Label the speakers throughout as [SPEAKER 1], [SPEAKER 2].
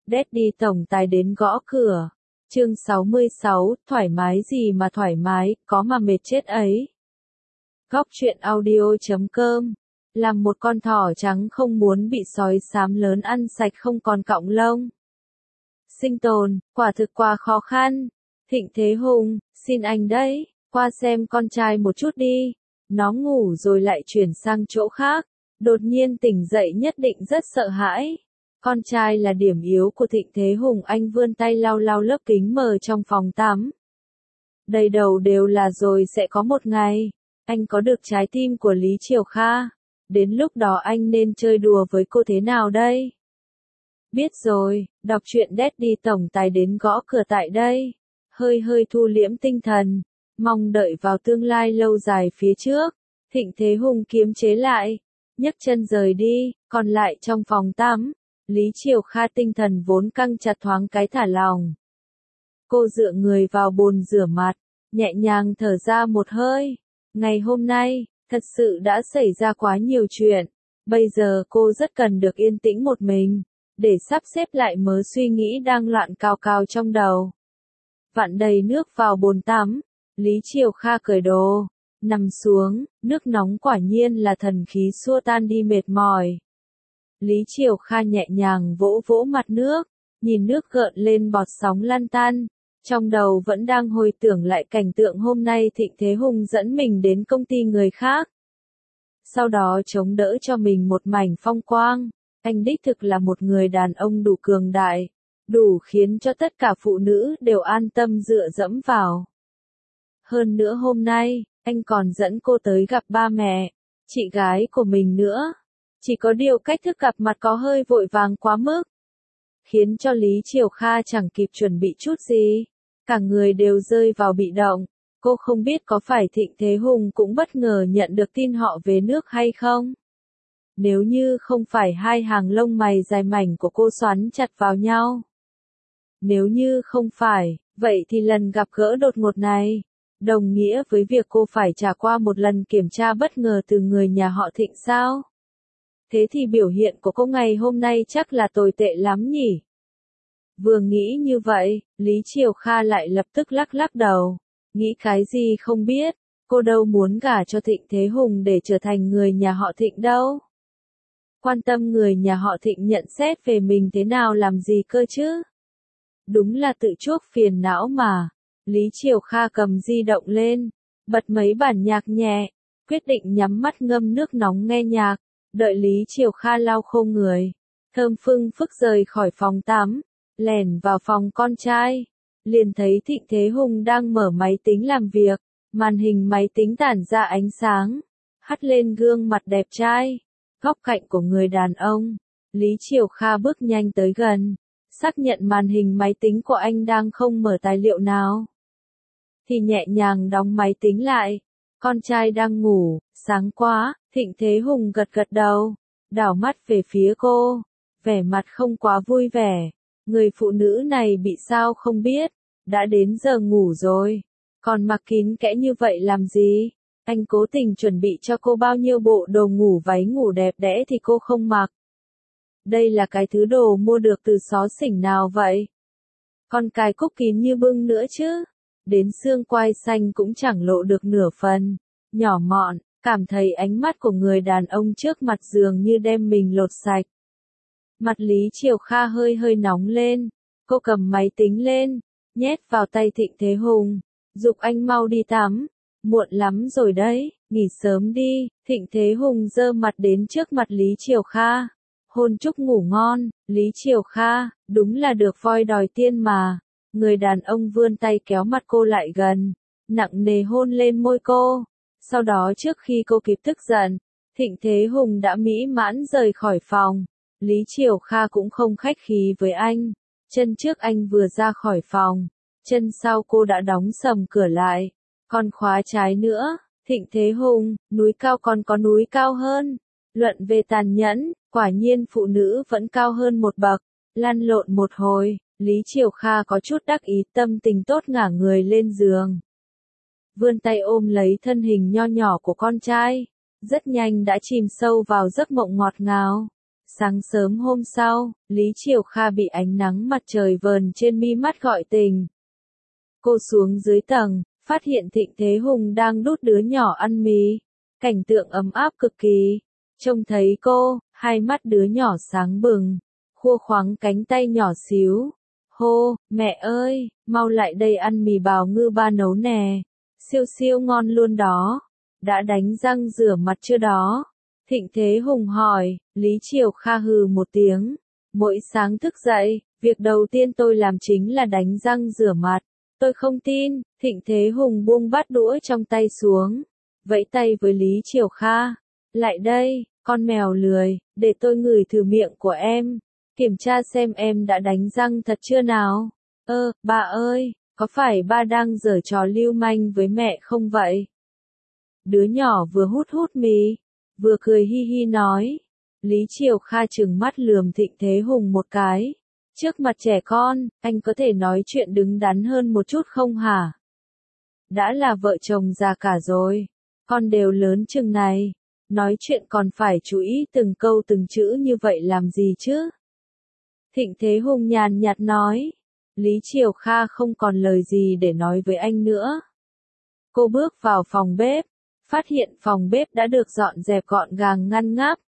[SPEAKER 1] Daddy tổng tài đến gõ cửa. Chương 66, thoải mái gì mà thoải mái, có mà mệt chết ấy. Góc truyện audio.com. Làm một con thỏ trắng không muốn bị sói xám lớn ăn sạch không còn cọng lông. Sinh tồn, quả thực quá khó khăn. Thịnh Thế Hùng, xin anh đấy, qua xem con trai một chút đi. Nó ngủ rồi lại chuyển sang chỗ khác. Đột nhiên tỉnh dậy nhất định rất sợ hãi. Con trai là điểm yếu của Thịnh Thế Hùng, anh vươn tay lau lau lớp kính mờ trong phòng tắm. Đầy đầu đều là rồi sẽ có một ngày, anh có được trái tim của Lý Triều Kha. Đến lúc đó anh nên chơi đùa với cô thế nào đây? Biết rồi, đọc truyện Daddy tổng tài đến gõ cửa tại đây. Hơi thu liễm tinh thần, mong đợi vào tương lai lâu dài phía trước. Thịnh Thế Hùng kiềm chế lại, nhấc chân rời đi, còn lại trong phòng tắm. Lý Triều Kha tinh thần vốn căng chặt thoáng cái thả lỏng. Cô dựa người vào bồn rửa mặt, nhẹ nhàng thở ra một hơi. Ngày hôm nay, thật sự đã xảy ra quá nhiều chuyện. Bây giờ cô rất cần được yên tĩnh một mình, để sắp xếp lại mớ suy nghĩ đang loạn cào cào trong đầu. Vặn đầy nước vào bồn tắm, Lý Triều Kha cởi đồ, nằm xuống, nước nóng quả nhiên là thần khí xua tan đi mệt mỏi. Lý Triều Kha nhẹ nhàng vỗ vỗ mặt nước, nhìn nước gợn lên bọt sóng lăn tăn, trong đầu vẫn đang hồi tưởng lại cảnh tượng hôm nay Thịnh Thế Hùng dẫn mình đến công ty người khác. Sau đó chống đỡ cho mình một mảnh phong quang, anh đích thực là một người đàn ông đủ cường đại, đủ khiến cho tất cả phụ nữ đều an tâm dựa dẫm vào. Hơn nữa hôm nay, anh còn dẫn cô tới gặp ba mẹ, chị gái của mình nữa. Chỉ có điều cách thức gặp mặt có hơi vội vàng quá mức, khiến cho Lý Triều Kha chẳng kịp chuẩn bị chút gì, cả người đều rơi vào bị động. Cô không biết có phải Thịnh Thế Hùng cũng bất ngờ nhận được tin họ về nước hay không? Nếu như không phải hai hàng lông mày dài mảnh của cô xoắn chặt vào nhau. Nếu như không phải, vậy thì lần gặp gỡ đột ngột này đồng nghĩa với việc cô phải trải qua một lần kiểm tra bất ngờ từ người nhà họ Thịnh sao? Thế thì biểu hiện của cô ngày hôm nay chắc là tồi tệ lắm nhỉ? Vừa nghĩ như vậy, Lý Triều Kha lại lập tức lắc đầu. Nghĩ cái gì không biết, cô đâu muốn gả cho Thịnh Thế Hùng để trở thành người nhà họ Thịnh đâu. Quan tâm người nhà họ Thịnh nhận xét về mình thế nào làm gì cơ chứ? Đúng là tự chuốc phiền não mà. Lý Triều Kha cầm di động lên, bật mấy bản nhạc nhẹ, quyết định nhắm mắt ngâm nước nóng nghe nhạc. Đợi Lý Triều Kha lau khô người, thơm phưng phức rời khỏi phòng tắm, lẻn vào phòng con trai, liền thấy Thịnh Thế Hùng đang mở máy tính làm việc, màn hình máy tính tản ra ánh sáng, hắt lên gương mặt đẹp trai, góc cạnh của người đàn ông. Lý Triều Kha bước nhanh tới gần, xác nhận màn hình máy tính của anh đang không mở tài liệu nào, thì nhẹ nhàng đóng máy tính lại. Con trai đang ngủ, sáng quá. Thịnh Thế Hùng gật đầu, đảo mắt về phía cô, vẻ mặt không quá vui vẻ. Người phụ nữ này bị sao không biết, đã đến giờ ngủ rồi, còn mặc kín kẽ như vậy làm gì? Anh cố tình chuẩn bị cho cô bao nhiêu bộ đồ ngủ váy ngủ đẹp đẽ thì cô không mặc. Đây là cái thứ đồ mua được từ xó xỉnh nào vậy? Con cài cúc kín như bưng nữa chứ, đến xương quai xanh cũng chẳng lộ được nửa phần, nhỏ mọn. Cảm thấy ánh mắt của người đàn ông trước mặt dường như đem mình lột sạch. Mặt Lý Triều Kha hơi nóng lên, cô cầm máy tính lên, nhét vào tay Thịnh Thế Hùng, giục anh mau đi tắm, muộn lắm rồi đấy, nghỉ sớm đi. Thịnh Thế Hùng giơ mặt đến trước mặt Lý Triều Kha, hôn chúc ngủ ngon. Lý Triều Kha, đúng là được voi đòi tiên mà. Người đàn ông vươn tay kéo mặt cô lại gần, nặng nề hôn lên môi cô. Sau đó trước khi cô kịp tức giận, Thịnh Thế Hùng đã mỹ mãn rời khỏi phòng. Lý Triều Kha cũng không khách khí với anh. Chân trước anh vừa ra khỏi phòng, chân sau cô đã đóng sầm cửa lại, còn khóa trái nữa. Thịnh Thế Hùng, núi cao còn có núi cao hơn. Luận về tàn nhẫn, quả nhiên phụ nữ vẫn cao hơn một bậc. Lăn lộn một hồi, Lý Triều Kha có chút đắc ý, tâm tình tốt ngả người lên giường. Vươn tay ôm lấy thân hình nho nhỏ của con trai, rất nhanh đã chìm sâu vào giấc mộng ngọt ngào. Sáng sớm hôm sau, Lý Triều Kha bị ánh nắng mặt trời vờn trên mi mắt gọi tỉnh. Cô xuống dưới tầng, phát hiện Thịnh Thế Hùng đang đút đứa nhỏ ăn mì. Cảnh tượng ấm áp cực kỳ. Trông thấy cô, hai mắt đứa nhỏ sáng bừng, khua khoắng cánh tay nhỏ xíu. Hô, mẹ ơi, mau lại đây ăn mì bào ngư ba nấu nè. Siêu siêu ngon luôn đó. Đã đánh răng rửa mặt chưa đó? Thịnh Thế Hùng hỏi. Lý Triều Kha hừ một tiếng. Mỗi sáng thức dậy, việc đầu tiên tôi làm chính là đánh răng rửa mặt. Tôi không tin. Thịnh Thế Hùng buông bát đũa trong tay xuống, vẫy tay với Lý Triều Kha. Lại đây, con mèo lười, để tôi ngửi thử miệng của em. Kiểm tra xem em đã đánh răng thật chưa nào. Ba ơi, có phải ba đang giở trò lưu manh với mẹ không vậy? Đứa nhỏ vừa hút hút mì, vừa cười hi hi nói. Lý Triều Kha trừng mắt lườm Thịnh Thế Hùng một cái. Trước mặt trẻ con, anh có thể nói chuyện đứng đắn hơn một chút không hả? Đã là vợ chồng già cả rồi, con đều lớn chừng này, nói chuyện còn phải chú ý từng câu từng chữ như vậy làm gì chứ? Thịnh Thế Hùng nhàn nhạt nói. Lý Triều Kha không còn lời gì để nói với anh nữa. Cô bước vào phòng bếp, phát hiện phòng bếp đã được dọn dẹp gọn gàng ngăn nắp.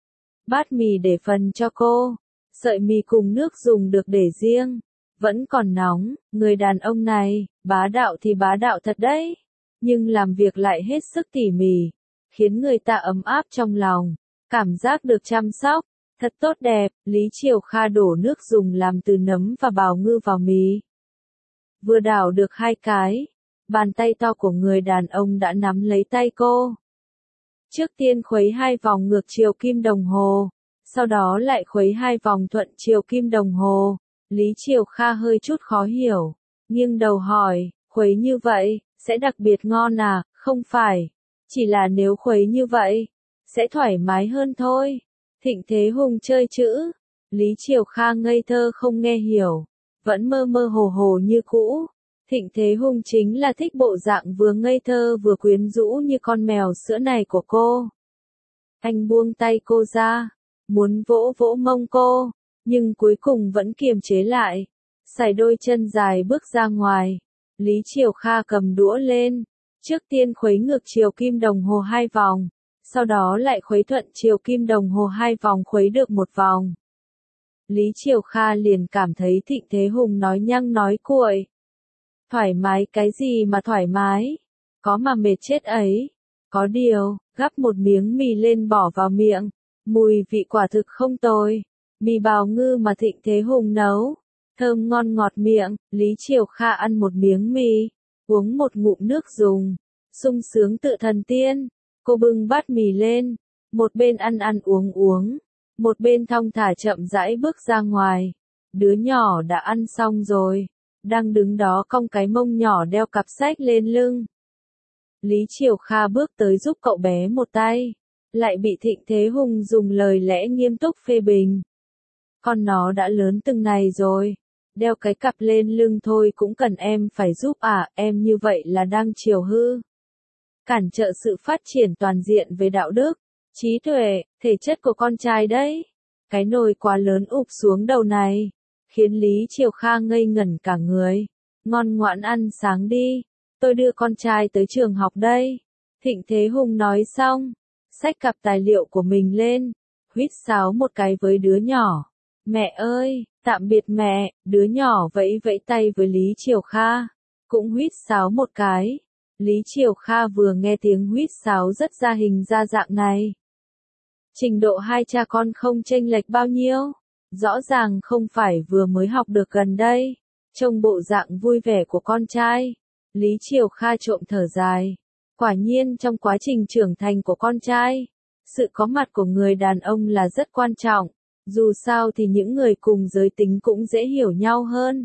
[SPEAKER 1] Bát mì để phần cho cô, sợi mì cùng nước dùng được để riêng, vẫn còn nóng. Người đàn ông này, bá đạo thì bá đạo thật đấy, nhưng làm việc lại hết sức tỉ mỉ, khiến người ta ấm áp trong lòng, cảm giác được chăm sóc, thật tốt đẹp. Lý Triều Kha đổ nước dùng làm từ nấm và bào ngư vào mì. Vừa đảo được 2 cái, bàn tay to của người đàn ông đã nắm lấy tay cô. Trước tiên khuấy 2 vòng ngược chiều kim đồng hồ, sau đó lại khuấy 2 vòng thuận chiều kim đồng hồ. Lý Triều Kha hơi chút khó hiểu, nghiêng đầu hỏi, khuấy như vậy, sẽ đặc biệt ngon à? Không phải, chỉ là nếu khuấy như vậy, sẽ thoải mái hơn thôi. Thịnh Thế Hùng chơi chữ. Lý Triều Kha ngây thơ không nghe hiểu, vẫn mơ mơ hồ hồ như cũ. Thịnh Thế Hùng chính là thích bộ dạng vừa ngây thơ vừa quyến rũ như con mèo sữa này của cô. Anh buông tay cô ra, muốn vỗ vỗ mông cô, nhưng cuối cùng vẫn kiềm chế lại, sải đôi chân dài bước ra ngoài. Lý Triều Kha cầm đũa lên, trước tiên khuấy ngược chiều kim đồng hồ 2 vòng, sau đó lại khuấy thuận chiều kim đồng hồ 2 vòng, khuấy được 1 vòng. Lý Triều Kha liền cảm thấy Thịnh Thế Hùng nói nhăng nói cuội. Thoải mái cái gì mà thoải mái, có mà mệt chết ấy. Có điều, gắp một miếng mì lên bỏ vào miệng, mùi vị quả thực không tồi. Mì bào ngư mà Thịnh Thế Hùng nấu, thơm ngon ngọt miệng. Lý Triều Kha ăn một miếng mì, uống một ngụm nước dùng, sung sướng tự thần tiên. Cô bưng bát mì lên, một bên ăn ăn uống uống, một bên thong thả chậm rãi bước ra ngoài. Đứa nhỏ đã ăn xong rồi, đang đứng đó cong cái mông nhỏ đeo cặp sách lên lưng. Lý Triều Kha bước tới giúp cậu bé một tay, lại bị Thịnh Thế Hùng dùng lời lẽ nghiêm túc phê bình. Con nó đã lớn từng này rồi, đeo cái cặp lên lưng thôi cũng cần em phải giúp à? Em như vậy là đang chiều hư, cản trở sự phát triển toàn diện về đạo đức, trí tuệ, thể chất của con trai đấy. Cái nồi quá lớn ụp xuống đầu này, khiến Lý Triều Kha ngây ngẩn cả người. Ngoan ngoãn ăn sáng đi, tôi đưa con trai tới trường học đây. Thịnh Thế Hùng nói xong, xách cặp tài liệu của mình lên, huýt sáo một cái với đứa nhỏ. Mẹ ơi, tạm biệt mẹ. Đứa nhỏ vẫy vẫy tay với Lý Triều Kha, cũng huýt sáo một cái. Lý Triều Kha vừa nghe tiếng huýt sáo rất ra hình ra dạng này. Trình độ hai cha con không chênh lệch bao nhiêu, rõ ràng không phải vừa mới học được gần đây. Trông bộ dạng vui vẻ của con trai, Lý Triều Kha trộm thở dài. Quả nhiên trong quá trình trưởng thành của con trai, sự có mặt của người đàn ông là rất quan trọng. Dù sao thì những người cùng giới tính cũng dễ hiểu nhau hơn,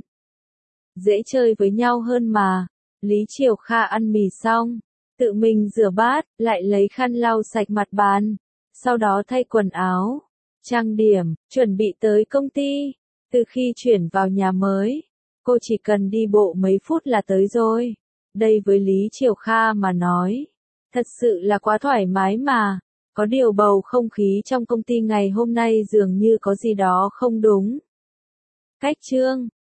[SPEAKER 1] dễ chơi với nhau hơn mà. Lý Triều Kha ăn mì xong, tự mình rửa bát, lại lấy khăn lau sạch mặt bàn, sau đó thay quần áo, trang điểm, chuẩn bị tới công ty. Từ khi chuyển vào nhà mới, cô chỉ cần đi bộ mấy phút là tới rồi. Đây với Lý Triều Kha mà nói, thật sự là quá thoải mái mà. Có điều bầu không khí trong công ty ngày hôm nay dường như có gì đó không đúng. Cách chương